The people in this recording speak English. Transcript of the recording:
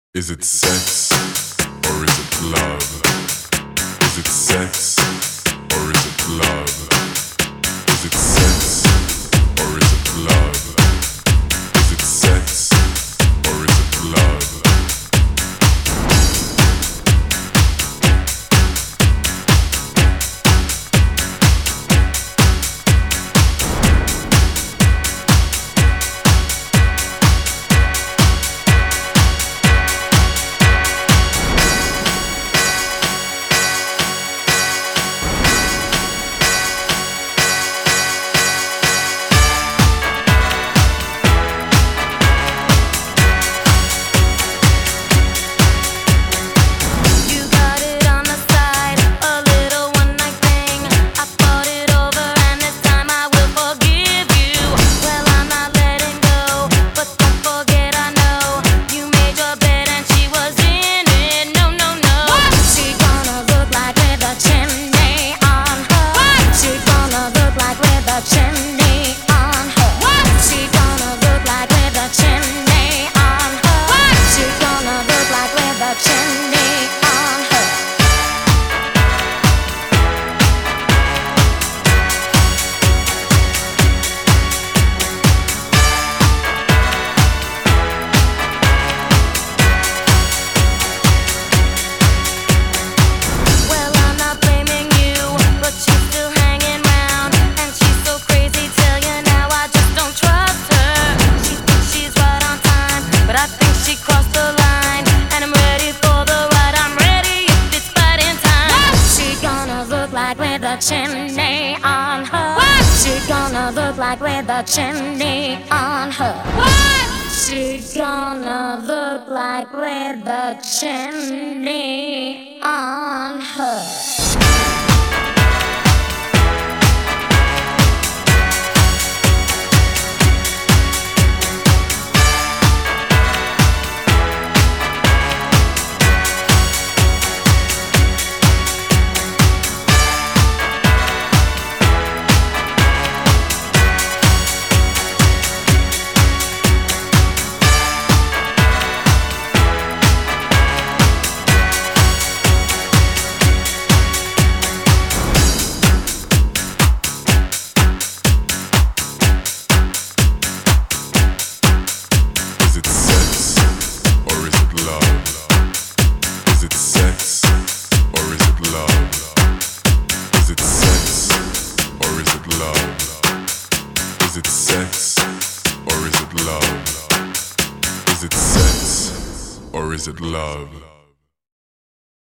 Is it sex or is it love? Is it sex or is it love? Is it sex or is it love? Is it sex or is it love? Chimney on her. What? She gonna look like with a chimney on her. What? She gonna look like with a chimney on her. Well, I'm not blaming you, but you're still hanging round, and she's so crazy. Tell you now, I just don't trust her. She thinks she's right on time, but I think she crossed the line, and I'm ready for the ride. I'm ready if it's fighting time. What? She gonna look like with a chimney on her. What? She gonna look like with a chimney on her. What? She gonna look like with a chimney on her. Is it sex or is it love? Is it sex or is it love? Is it sex or is it love? Is it sex or is it love? Is it sex or is it love?